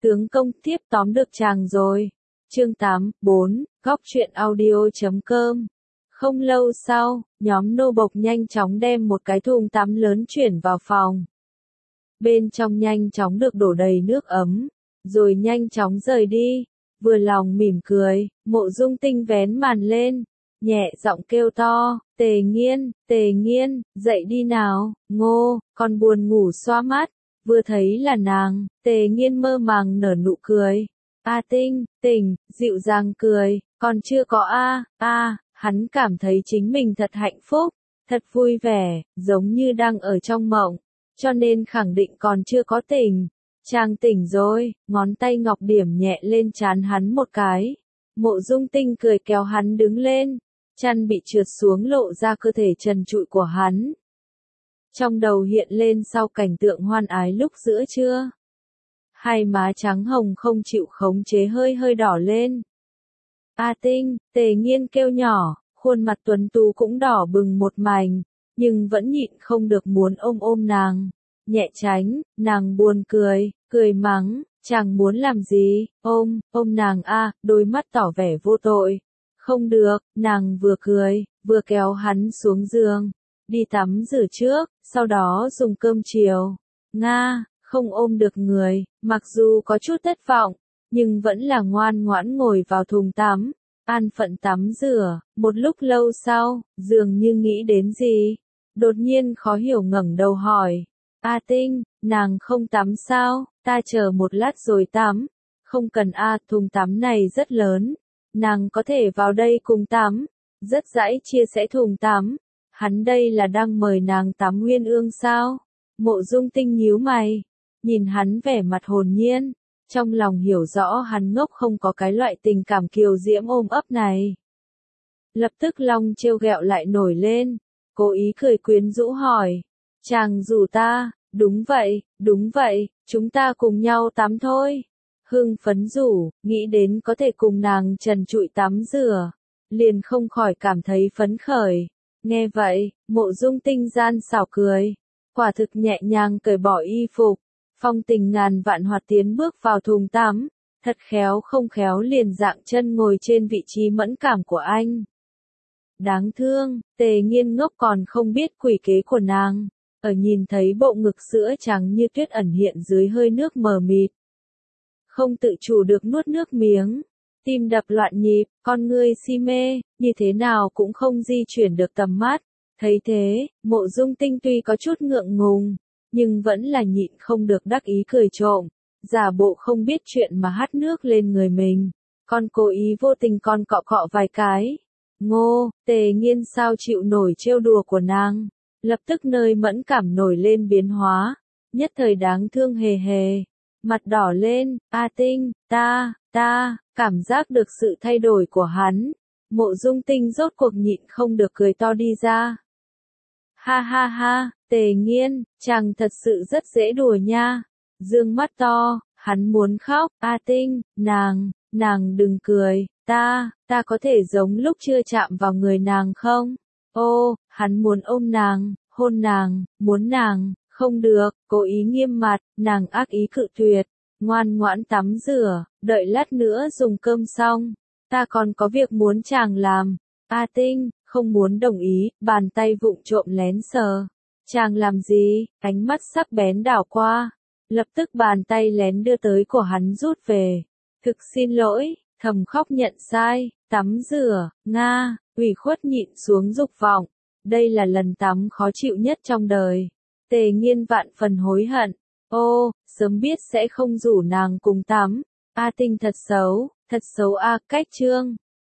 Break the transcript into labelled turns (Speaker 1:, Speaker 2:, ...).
Speaker 1: Tướng công tiếp tóm được chàng rồi. Chương 8, 4, góc truyện audio.com. Không lâu sau, nhóm nô bộc nhanh chóng đem một cái thùng tắm lớn chuyển vào phòng. Bên trong nhanh chóng được đổ đầy nước ấm, rồi nhanh chóng rời đi. Vừa lòng mỉm cười, Mộ Dung Tinh vén màn lên, nhẹ giọng kêu to, Tề Nghiên, dậy đi nào, Ngô, con buồn ngủ xoa mắt. Vừa thấy là nàng, Tề Nghiên mơ màng nở nụ cười. A Tinh, tỉnh, dịu dàng cười, còn chưa có hắn cảm thấy chính mình thật hạnh phúc, thật vui vẻ, giống như đang ở trong mộng, cho nên khẳng định còn chưa có tỉnh. Chàng tỉnh rồi, ngón tay ngọc điểm nhẹ lên trán hắn một cái. Mộ Dung Tinh cười kéo hắn đứng lên, chăn bị trượt xuống lộ ra cơ thể trần trụi của hắn. Trong đầu hiện lên sau cảnh tượng hoan ái lúc giữa trưa. Hai má trắng hồng không chịu khống chế hơi hơi đỏ lên. A Tinh, Tề Nghiên kêu nhỏ, khuôn mặt tuấn tú cũng đỏ bừng một mảnh, nhưng vẫn nhịn không được muốn ôm nàng. Nhẹ tránh, nàng buồn cười mắng, chàng muốn làm gì, ôm nàng đôi mắt tỏ vẻ vô tội. Không được, nàng vừa cười, vừa kéo hắn xuống giường, đi tắm rửa trước, sau đó dùng cơm chiều. Không ôm được người, mặc dù có chút thất vọng, nhưng vẫn là ngoan ngoãn ngồi vào thùng tắm, an phận tắm rửa. Một lúc lâu sau, dường như nghĩ đến gì, đột nhiên khó hiểu ngẩng đầu hỏi, A Tinh, nàng không tắm sao, ta chờ một lát rồi tắm. Không cần thùng tắm này rất lớn, nàng có thể vào đây cùng tắm. Rất dãy chia sẻ thùng tắm, hắn đây là đang mời nàng tắm Nguyên Ương sao? Mộ Dung Tinh nhíu mày, nhìn hắn vẻ mặt hồn nhiên, trong lòng hiểu rõ hắn ngốc không có cái loại tình cảm kiều diễm ôm ấp này. Lập tức lòng trêu ghẹo lại nổi lên, cố ý cười quyến rũ hỏi, chàng rủ ta, đúng vậy, chúng ta cùng nhau tắm thôi. Hưng phấn rủ, nghĩ đến có thể cùng nàng trần trụi tắm rửa, liền không khỏi cảm thấy phấn khởi. Nghe vậy, Mộ Dung Tinh gian xảo cười, quả thực nhẹ nhàng cởi bỏ y phục, phong tình ngàn vạn hoạt tiến bước vào thùng tắm, thật khéo không khéo liền dạng chân ngồi trên vị trí mẫn cảm của anh. Đáng thương, Tề Nghiên ngốc còn không biết quỷ kế của nàng, ở nhìn thấy bộ ngực sữa trắng như tuyết ẩn hiện dưới hơi nước mờ mịt. Không tự chủ được nuốt nước miếng, tim đập loạn nhịp, con ngươi si mê, như thế nào cũng không di chuyển được tầm mắt. Thấy thế, Mộ Dung Tinh tuy có chút ngượng ngùng, nhưng vẫn là nhịn không được đắc ý cười trộm, giả bộ không biết chuyện mà hắt nước lên người mình, còn cố ý vô tình còn cọ cọ vài cái. Tề Nghiên sao chịu nổi trêu đùa của nàng, lập tức nơi mẫn cảm nổi lên biến hóa, nhất thời đáng thương hề hề, mặt đỏ lên. A Tinh, ta, cảm giác được sự thay đổi của hắn. Mộ Dung Tinh rốt cuộc nhịn không được cười to đi ra. Ha, Tề Nghiên, chàng thật sự rất dễ đùa nha. Dương mắt to, hắn muốn khóc. A Tinh, nàng đừng cười, ta có thể giống lúc chưa chạm vào người nàng không? Hắn muốn ôm nàng, hôn nàng, muốn nàng, không được, cố ý nghiêm mặt, nàng ác ý cự tuyệt, ngoan ngoãn tắm rửa, đợi lát nữa dùng cơm xong, ta còn có việc muốn chàng làm. A Tinh, không muốn đồng ý, bàn tay vụng trộm lén sờ. Chàng làm gì? Ánh mắt sắc bén đảo qua, lập tức bàn tay lén đưa tới của hắn rút về. Thực xin lỗi, thầm khóc nhận sai, tắm rửa, ủy khuất nhịn xuống dục vọng. Đây là lần tắm khó chịu nhất trong đời. Tề Nghiên vạn phần hối hận. Sớm biết sẽ không rủ nàng cùng tắm. A Tinh thật xấu cách chương.